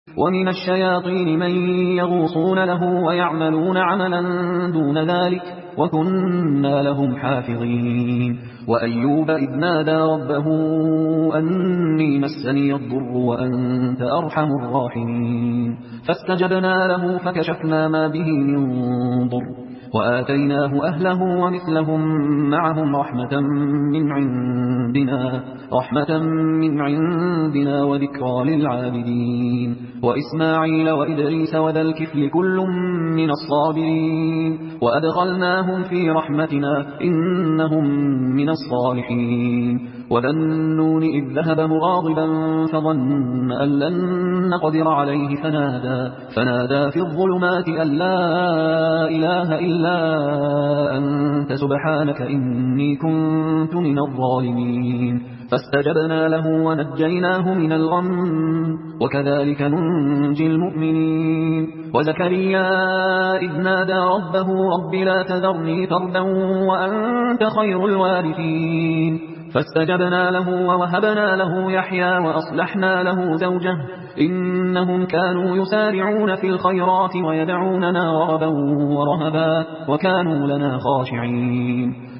ومن الشياطين من يغوصون له ويعملون عملا دون ذلك وكنا لهم حافظين. وأيوب إذ نادى ربه أني مسني الضر وأنت أرحم الراحمين فاستجبنا له فكشفنا ما به من ضر وآتيناه أهله ومثلهم معهم رحمة من عندنا وذكرى للعابدين. وإسماعيل وإدريس وذا الكفل كل من الصابرين وأدخلناهم في رحمتنا إنهم من الصالحين. وذا النون إذ ذهب مغاضبا فظن أن لن نقدر عليه فنادى في الظلمات أن لا إله إلا أنت سبحانك إني كنت من الظالمين فاستجبنا له ونجيناه من الغم وكذلك ننجي المؤمنين. وزكريا إذ نادى ربه رب لا تذرني فردا وأنت خير الوارثين فاستجبنا له ووهبنا له يحيى وأصلحنا له زوجه إنهم كانوا يسارعون في الخيرات ويدعوننا رغبا ورهبا وكانوا لنا خاشعين.